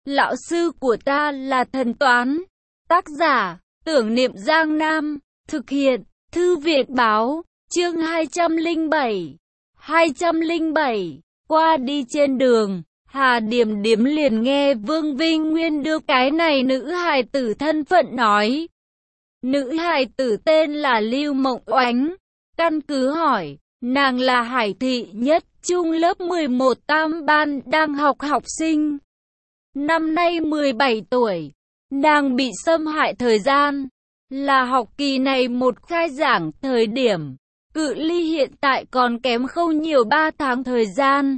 Lão sư của ta là thần toán. Tác giả, Tưởng Niệm Giang Nam. Thực hiện, Thư viện báo. Chương 207. 207. Qua đi trên đường, Hà Điềm Điềm liền nghe Vương Vinh Nguyên đưa cái này nữ hài tử thân phận nói. Nữ hài tử tên là Lưu Mộng Oánh. Căn cứ hỏi, nàng là Hải Thị Nhất Trung lớp 11 tam ban đang học sinh. Năm nay 17 tuổi, nàng bị xâm hại thời gian là học kỳ này một khai giảng thời điểm. Cự ly hiện tại còn kém không nhiều 3 tháng thời gian.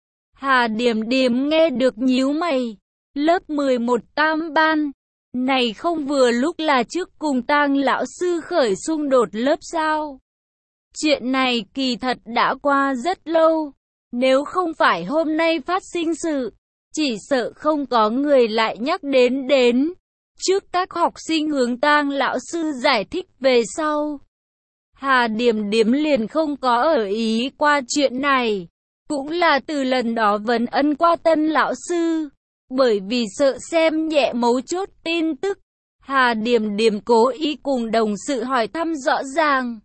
Hà Điềm Điềm nghe được nhíu mày. Lớp 11 tam ban, này không vừa lúc là trước cùng Tang lão sư khởi xung đột lớp sao? Chuyện này kỳ thật đã qua rất lâu. Nếu không phải hôm nay phát sinh sự, chỉ sợ không có người lại nhắc đến. Trước các học sinh hướng Tang lão sư giải thích về sau. Hà Điềm Điềm liền không có ở ý qua chuyện này. Cũng là từ lần đó vấn ân qua Tân lão sư. Bởi vì sợ xem nhẹ mấu chốt tin tức, Hà Điềm Điềm cố ý cùng đồng sự hỏi thăm rõ ràng.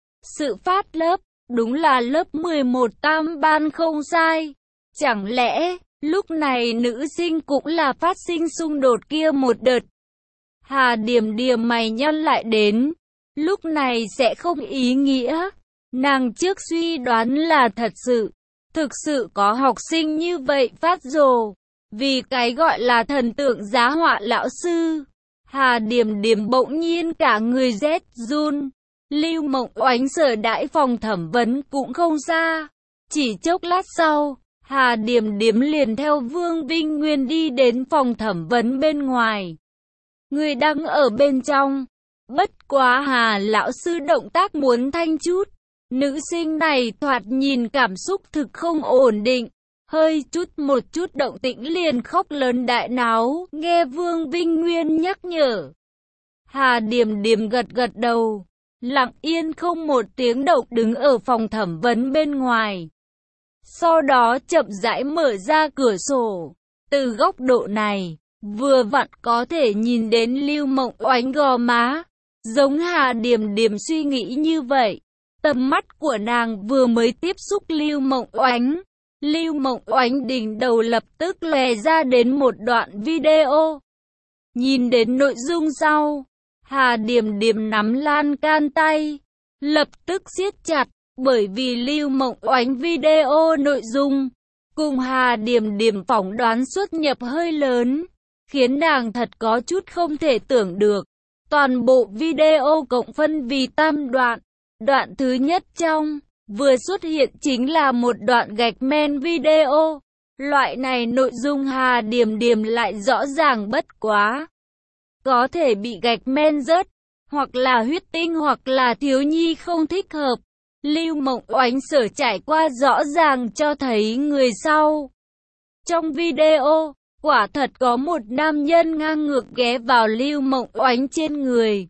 Sự phát lớp, đúng là lớp 11 tam ban không sai. Chẳng lẽ, lúc này nữ sinh cũng là phát sinh xung đột kia một đợt? Hà Điềm Điềm mày nhăn lại đến. Lúc này sẽ không ý nghĩa. Nàng trước suy đoán là thực sự có học sinh như vậy phát rồ. Vì cái gọi là thần tượng giá họa lão sư. Hà Điềm Điềm bỗng nhiên cả người rét run. Lưu Mộng Oánh sở đãi phòng thẩm vấn cũng không xa. Chỉ chốc lát sau, Hà Điềm Điềm liền theo Vương Vinh Nguyên đi đến phòng thẩm vấn bên ngoài. Người đang ở bên trong. Bất quá Hà lão sư động tác muốn thanh chút. Nữ sinh này thoạt nhìn cảm xúc thực không ổn định. Hơi một chút động tĩnh liền khóc lớn đại náo. Nghe Vương Vinh Nguyên nhắc nhở. Hà Điềm Điềm gật đầu. Lặng yên không một tiếng động đứng ở phòng thẩm vấn bên ngoài. Sau đó chậm rãi mở ra cửa sổ. Từ góc độ này, vừa vặn có thể nhìn đến Lưu Mộng Oánh gò má. Giống Hà Điềm Điềm suy nghĩ như vậy. Tầm mắt của nàng vừa mới tiếp xúc Lưu Mộng Oánh. Lưu Mộng Oánh đỉnh đầu lập tức lòe ra đến một đoạn video. Nhìn đến nội dung sau, Hà Điềm Điềm nắm lan can tay, lập tức siết chặt, bởi vì Lưu Mộng Oánh video nội dung cùng Hà Điềm Điềm phỏng đoán xuất nhập hơi lớn, khiến nàng thật có chút không thể tưởng được. Toàn bộ video cộng phân vì tam đoạn. Đoạn thứ nhất trong vừa xuất hiện chính là một đoạn gạch men video. Loại này nội dung Hà Điềm Điềm lại rõ ràng bất quá. Có thể bị gạch men rớt, hoặc là huyết tinh hoặc là thiếu nhi không thích hợp. Lưu Mộng Oánh sở trải qua rõ ràng cho thấy người sau. Trong video, quả thật có một nam nhân ngang ngược ghé vào Lưu Mộng Oánh trên người.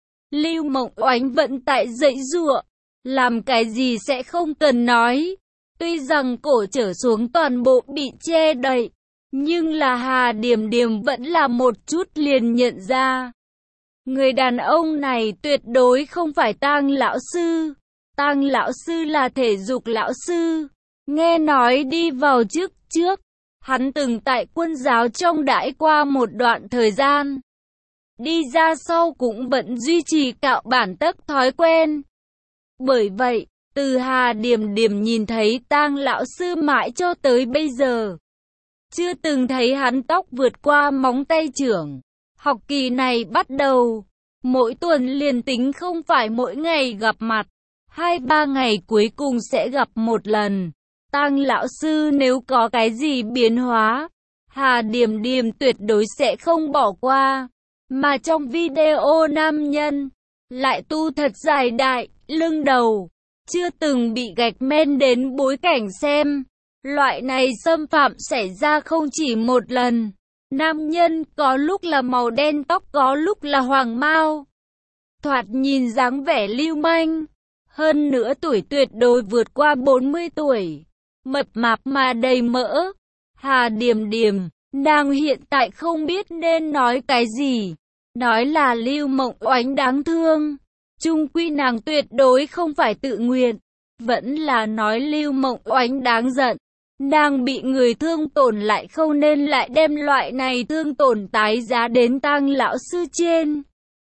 Lưu Mộng Oánh vẫn tại giãy giụa, làm cái gì sẽ không cần nói. Tuy rằng cổ trở xuống toàn bộ bị che đậy, nhưng là Hà Điềm Điềm vẫn là một chút liền nhận ra. Người đàn ông này tuyệt đối không phải Tang lão sư. Tang lão sư là thể dục lão sư. Nghe nói đi vào trước, hắn từng tại quân giáo trong đãi qua một đoạn thời gian. Đi ra sau cũng vẫn duy trì cạo bản tấc thói quen. Bởi vậy, từ Hà Điềm Điềm nhìn thấy Tang lão sư mãi cho tới bây giờ, chưa từng thấy hắn tóc vượt qua móng tay trưởng. Học kỳ này bắt đầu, mỗi tuần liền tính không phải mỗi ngày gặp mặt, 2-3 ngày cuối cùng sẽ gặp một lần. Tang lão sư nếu có cái gì biến hóa, Hà Điềm Điềm tuyệt đối sẽ không bỏ qua. Mà trong video nam nhân lại tu thật dài đại, lưng đầu, chưa từng bị gạch men đến bối cảnh xem. Loại này xâm phạm xảy ra không chỉ một lần. Nam nhân có lúc là màu đen tóc, có lúc là hoàng mao. Thoạt nhìn dáng vẻ lưu manh. Hơn nữa tuổi tuyệt đối vượt qua 40 tuổi. Mập mạp mà đầy mỡ. Hà Điềm Điềm Nàng hiện tại không biết nên nói cái gì. Nói là Lưu Mộng Oánh đáng thương. Chung quy nàng tuyệt đối không phải tự nguyện. Vẫn là nói Lưu Mộng Oánh đáng giận. Nàng bị người thương tổn lại không nên lại đem loại này thương tổn tái giá đến Tang lão sư trên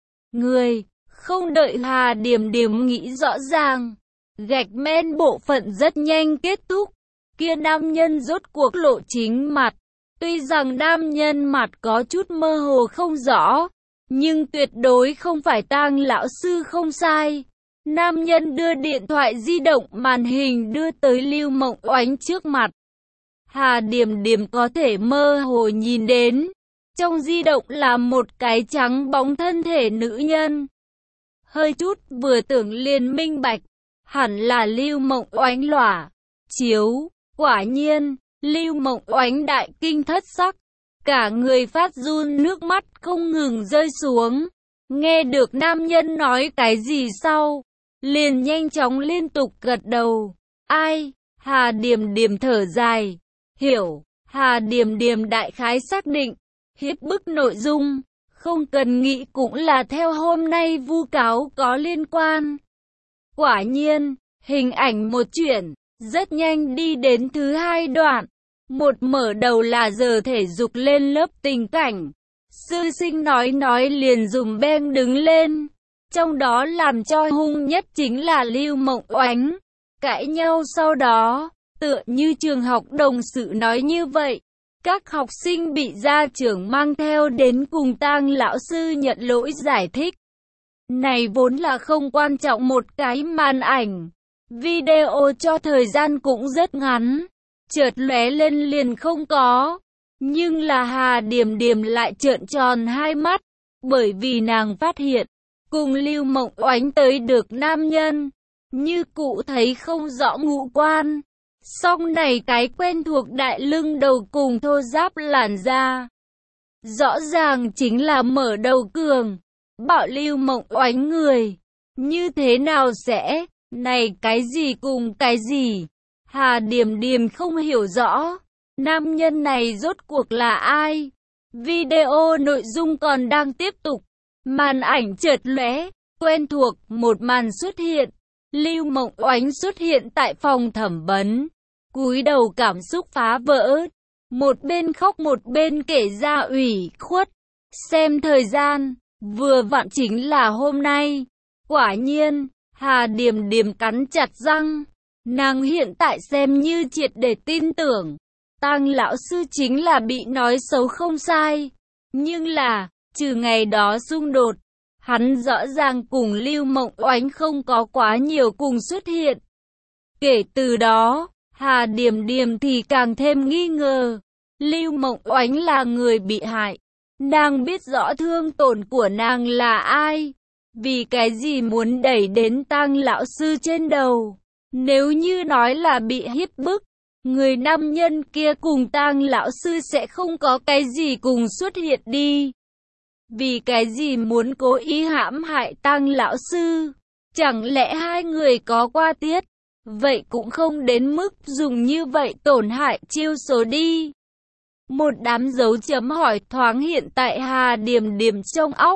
người. Không đợi Hà Điềm Điềm nghĩ rõ ràng, gạch men bộ phận rất nhanh kết thúc. Kia nam nhân rốt cuộc lộ chính mặt. Tuy rằng nam nhân mặt có chút mơ hồ không rõ, nhưng tuyệt đối không phải Tang lão sư không sai. Nam nhân đưa điện thoại di động màn hình đưa tới Lưu Mộng Oánh trước mặt. Hà Điềm Điềm có thể mơ hồ nhìn đến, trong di động là một cái trắng bóng thân thể nữ nhân. Hơi chút vừa tưởng liền minh bạch, hẳn là Lưu Mộng Oánh lỏa chiếu. Quả nhiên, Lưu Mộng Oánh đại kinh thất sắc, cả người phát run, nước mắt không ngừng rơi xuống. Nghe được nam nhân nói cái gì sau, liền nhanh chóng liên tục gật đầu. Ai? Hà Điềm Điềm thở dài, hiểu. Hà Điềm Điềm đại khái xác định, hiếp bức nội dung, không cần nghĩ cũng là theo hôm nay vu cáo có liên quan. Quả nhiên, hình ảnh một chuyển, rất nhanh đi đến thứ hai đoạn. Một mở đầu là giờ thể dục lên lớp tình cảnh. Sư sinh nói liền dùng beng đứng lên. Trong đó làm cho hung nhất chính là Lưu Mộng Oánh. Cãi nhau sau đó, tựa như trường học đồng sự nói như vậy. Các học sinh bị gia trưởng mang theo đến cùng Tang lão sư nhận lỗi giải thích. Này vốn là không quan trọng một cái màn ảnh. Video cho thời gian cũng rất ngắn. Chợt lóe lên liền không có. Nhưng là Hà Điềm Điềm lại trợn tròn hai mắt. Bởi vì nàng phát hiện, cùng Lưu Mộng Oánh tới được nam nhân. Như cụ thấy không rõ ngũ quan. Song này cái quen thuộc đại lưng đầu cùng thô ráp làn da. Rõ ràng chính là mở đầu cường. Bảo Lưu Mộng Oánh người. Như thế nào sẽ? Này cái gì cùng cái gì? Hà Điềm Điềm không hiểu rõ. Nam nhân này rốt cuộc là ai? Video nội dung còn đang tiếp tục. Màn ảnh chợt lóe, quen thuộc, một màn xuất hiện. Lưu Mộng Oánh xuất hiện tại phòng thẩm vấn. Cúi đầu cảm xúc phá vỡ. Một bên khóc một bên kể ra ủy khuất. Xem thời gian, vừa vặn chính là hôm nay. Quả nhiên, Hà Điềm Điềm cắn chặt răng. Nàng hiện tại xem như triệt để tin tưởng. Tang lão sư chính là bị nói xấu không sai. Nhưng là, trừ ngày đó xung đột, hắn rõ ràng cùng Lưu Mộng Oánh không có quá nhiều cùng xuất hiện. Kể từ đó, Hà Điềm Điềm thì càng thêm nghi ngờ. Lưu Mộng Oánh là người bị hại. Nàng biết rõ thương tổn của nàng là ai. Vì cái gì muốn đẩy đến Tang lão sư trên đầu. Nếu như nói là bị hiếp bức, người nam nhân kia cùng Tang lão sư sẽ không có cái gì cùng xuất hiện đi. Vì cái gì muốn cố ý hãm hại Tang lão sư? Chẳng lẽ hai người có qua tiết? Vậy cũng không đến mức dùng như vậy tổn hại chiêu số đi. Một đám dấu chấm hỏi thoáng hiện tại Hà Điềm Điềm trong óc.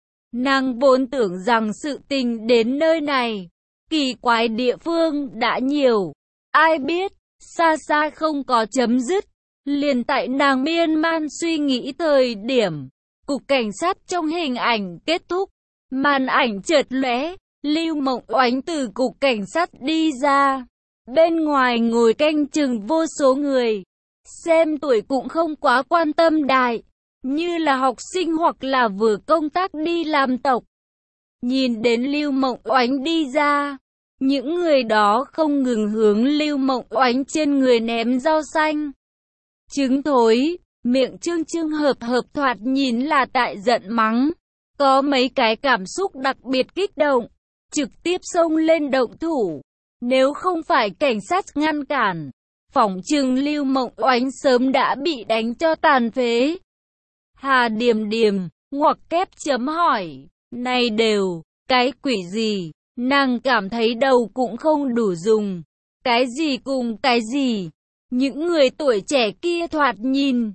Nàng vốn tưởng rằng sự tình đến nơi này, kỳ quái địa phương đã nhiều. Ai biết, xa xa không có chấm dứt. Liền tại nàng miên man suy nghĩ thời điểm, cục cảnh sát trong hình ảnh kết thúc. Màn ảnh chợt lóe, Lưu Mộng Oánh từ cục cảnh sát đi ra. Bên ngoài ngồi canh chừng vô số người. Xem tuổi cũng không quá quan tâm đại, như là học sinh hoặc là vừa công tác đi làm tộc. Nhìn đến Lưu Mộng Oánh đi ra, những người đó không ngừng hướng Lưu Mộng Oánh trên người ném rau xanh. Trứng thối, miệng trương trương hợp thoạt nhìn là tại giận mắng. Có mấy cái cảm xúc đặc biệt kích động, trực tiếp xông lên động thủ. Nếu không phải cảnh sát ngăn cản, phỏng chừng Lưu Mộng Oánh sớm đã bị đánh cho tàn phế. Hà Điềm Điềm, ngoặc kép chấm hỏi, này đều, cái quỷ gì? Nàng cảm thấy đầu cũng không đủ dùng. Cái gì cùng cái gì? Những người tuổi trẻ kia thoạt nhìn,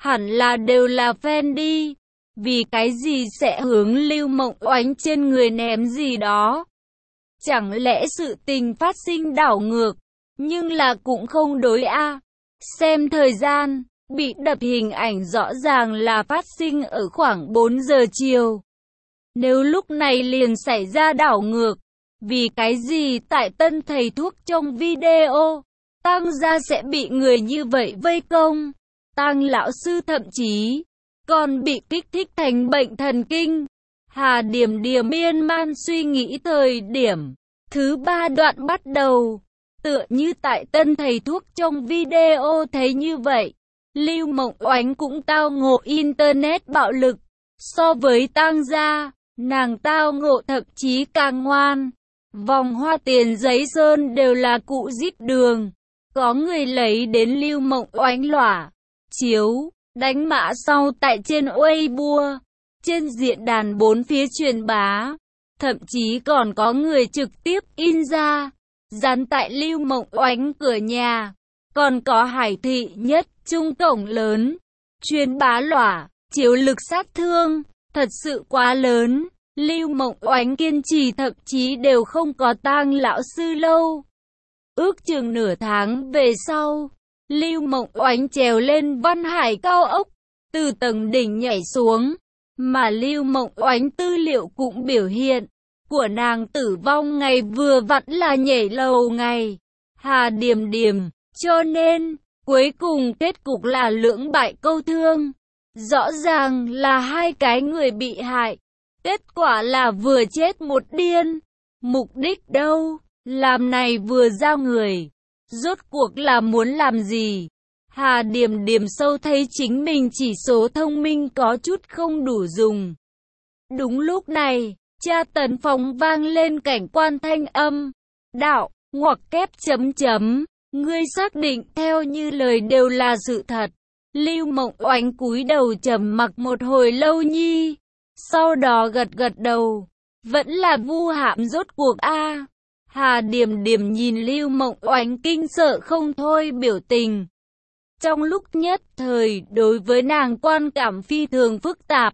hẳn là đều là fan đi. Vì cái gì sẽ hướng Lưu Mộng Oánh trên người ném gì đó? Chẳng lẽ sự tình phát sinh đảo ngược, nhưng là cũng không đối a. Xem thời gian, bị đập hình ảnh rõ ràng là phát sinh ở khoảng 4 giờ chiều. Nếu lúc này liền xảy ra đảo ngược, vì cái gì tại Tân thầy thuốc trong video, Tang gia sẽ bị người như vậy vây công? Tang lão sư thậm chí còn bị kích thích thành bệnh thần kinh. Hà Điểm Điểm miên man suy nghĩ thời điểm thứ 3 đoạn bắt đầu, tựa như tại Tân thầy thuốc trong video thấy như vậy. Lưu Mộng Oánh cũng tao ngộ internet bạo lực. So với Tang gia, nàng tao ngộ thậm chí càng ngoan. Vòng hoa tiền giấy sơn đều là cụ dít đường. Có người lấy đến Lưu Mộng Oánh lỏa chiếu, đánh mã sau tại trên Weibo, trên diễn đàn bốn phía truyền bá. Thậm chí còn có người trực tiếp in ra, dán tại Lưu Mộng Oánh cửa nhà. Còn có Hải Thị Nhất Trung cổng lớn, truyền bá lỏa chiếu lực sát thương, thật sự quá lớn. Lưu Mộng Oánh kiên trì thậm chí đều không có Tang lão sư lâu. Ước chừng nửa tháng về sau, Lưu Mộng Oánh trèo lên Văn Hải cao ốc, từ tầng đỉnh nhảy xuống, mà Lưu Mộng Oánh tư liệu cũng biểu hiện, của nàng tử vong ngày vừa vặn là nhảy lầu ngày. Hà Điểm Điểm, cho nên, cuối cùng kết cục là lưỡng bại câu thương. Rõ ràng là hai cái người bị hại, kết quả là vừa chết một điên. Mục đích đâu? Làm này vừa giao người, rốt cuộc là muốn làm gì? Hà Điểm Điểm sâu thấy chính mình chỉ số thông minh có chút không đủ dùng. Đúng lúc này, tra tấn phòng vang lên cảnh quan thanh âm. Đạo, ngoặc kép chấm chấm, ngươi xác định theo như lời đều là sự thật. Lưu Mộng Oánh cúi đầu trầm mặc một hồi lâu nhi, sau đó gật gật đầu. Vẫn là Vu Hạm rốt cuộc a. Hà Điểm Điểm nhìn Lưu Mộng Oánh kinh sợ không thôi biểu tình. Trong lúc nhất thời, đối với nàng quan cảm phi thường phức tạp.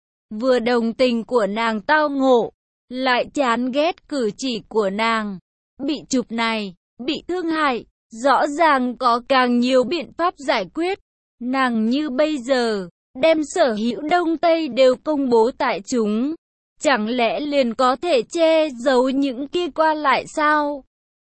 Vừa đồng tình của nàng tao ngộ, lại chán ghét cử chỉ của nàng. Bị chụp này, bị thương hại, rõ ràng có càng nhiều biện pháp giải quyết. Nàng như bây giờ, đem sở hữu Đông Tây đều công bố tại chúng. Chẳng lẽ liền có thể che giấu những kia qua lại sao?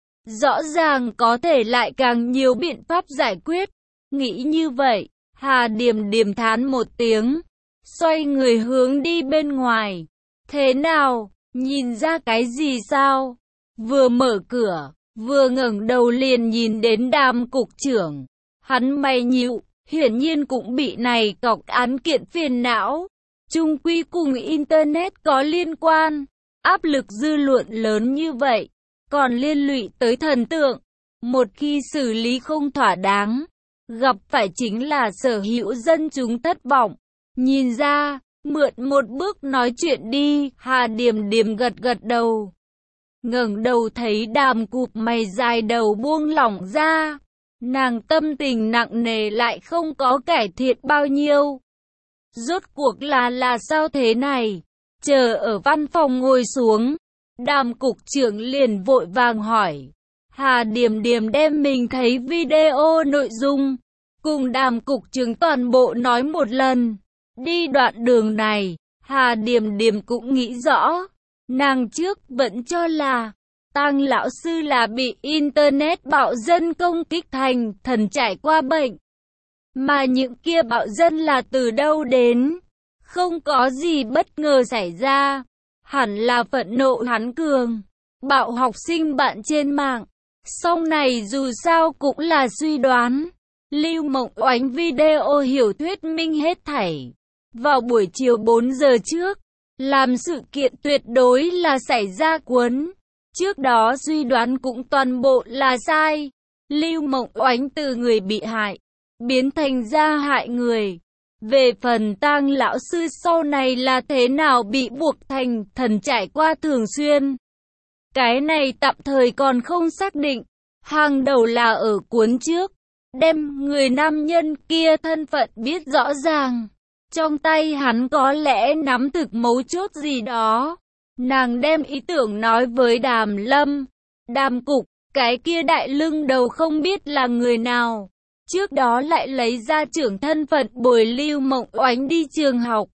Rõ ràng có thể lại càng nhiều biện pháp giải quyết. Nghĩ như vậy, Hà Điểm Điểm thán một tiếng, xoay người hướng đi bên ngoài. Thế nào, nhìn ra cái gì sao? Vừa mở cửa, vừa ngẩng đầu liền nhìn đến Đàm cục trưởng. Hắn mày nhíu, hiển nhiên cũng bị này cọc án kiện phiền não. Chung quy cùng Internet có liên quan, áp lực dư luận lớn như vậy, còn liên lụy tới thần tượng. Một khi xử lý không thỏa đáng, gặp phải chính là sở hữu dân chúng thất vọng. Nhìn ra, mượn một bước nói chuyện đi. Hà Điểm Điểm gật gật đầu. Ngẩng đầu thấy Đàm cụp mày dài đầu buông lỏng ra. Nàng tâm tình nặng nề lại không có cải thiện bao nhiêu. Rốt cuộc là sao thế này? Chờ ở văn phòng ngồi xuống, Đàm cục trưởng liền vội vàng hỏi. Hà Điểm Điểm đem mình thấy video nội dung, cùng Đàm cục trưởng toàn bộ nói một lần. Đi đoạn đường này, Hà Điểm Điểm cũng nghĩ rõ. Nàng trước vẫn cho là Tang lão sư là bị Internet bạo dân công kích thành thần trải qua bệnh. Mà những kia bạo dân là từ đâu đến? Không có gì bất ngờ xảy ra. Hẳn là phẫn nộ hắn cường, bạo học sinh bạn trên mạng. Sau này dù sao cũng là suy đoán. Lưu Mộng Oánh video hiểu thuyết minh hết thảy. Vào buổi chiều 4 giờ trước, làm sự kiện tuyệt đối là xảy ra cuốn. Trước đó suy đoán cũng toàn bộ là sai. Lưu Mộng Oánh từ người bị hại, biến thành ra hại người. Về phần Tang lão sư sau này là thế nào bị buộc thành thần trải qua thường xuyên, cái này tạm thời còn không xác định. Hàng đầu là ở cuốn trước, đem người nam nhân kia thân phận biết rõ ràng. Trong tay hắn có lẽ nắm thực mấu chốt gì đó. Nàng đem ý tưởng nói với Đàm Lâm. Đàm Cục, cái kia đại lưng đầu không biết là người nào. Trước đó lại lấy ra trưởng thân phận bồi Lưu Mộng Oánh đi trường học.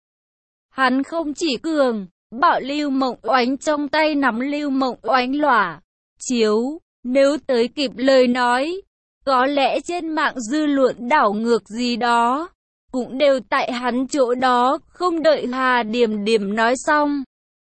Hắn không chỉ cường, bảo Lưu Mộng Oánh trong tay nắm Lưu Mộng Oánh lỏa chiếu, nếu tới kịp lời nói, có lẽ trên mạng dư luận đảo ngược gì đó, cũng đều tại hắn chỗ đó. Không đợi Hà Điểm Điểm nói xong,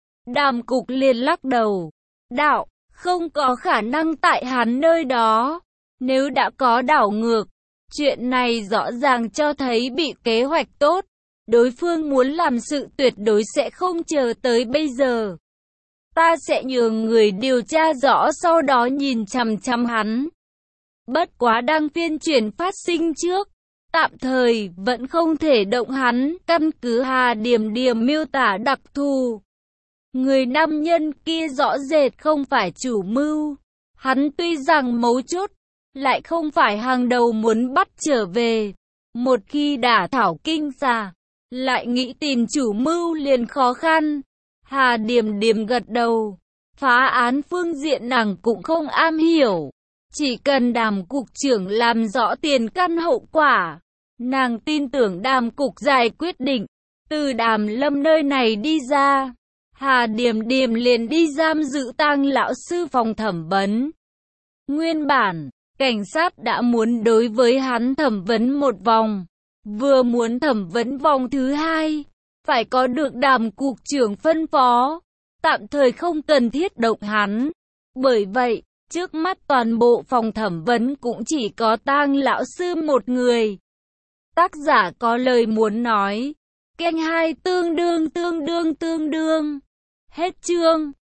Đàm Cục liền lắc đầu, đạo, không có khả năng tại hắn nơi đó. Nếu đã có đảo ngược, chuyện này rõ ràng cho thấy bị kế hoạch tốt. Đối phương muốn làm sự tuyệt đối sẽ không chờ tới bây giờ. Ta sẽ nhường người điều tra rõ, sau đó nhìn chằm chằm hắn. Bất quá đang phiên chuyển phát sinh trước, tạm thời vẫn không thể động hắn. Căn cứ Hà Điểm Điểm miêu tả đặc thù, người nam nhân kia rõ rệt không phải chủ mưu. Hắn tuy rằng mấu chốt, lại không phải hàng đầu muốn bắt trở về. Một khi đả thảo kinh xà, lại nghĩ tìm chủ mưu liền khó khăn. Hà Điểm Điểm gật đầu. Phá án phương diện nàng cũng không am hiểu. Chỉ cần Đàm Cục trưởng làm rõ tiền căn hậu quả, nàng tin tưởng Đàm Cục giải quyết định. Từ Đàm Lâm nơi này đi ra, Hà Điểm Điểm liền đi giam giữ Tang lão sư phòng thẩm vấn. Nguyên bản, cảnh sát đã muốn đối với hắn thẩm vấn một vòng. Vừa muốn thẩm vấn vòng thứ hai, phải có được Đàm Cục trưởng phân phó, tạm thời không cần thiết động hắn. Bởi vậy, trước mắt toàn bộ phòng thẩm vấn cũng chỉ có Tang lão sư một người. Tác giả có lời muốn nói. Kênh 2 tương đương. Hết chương.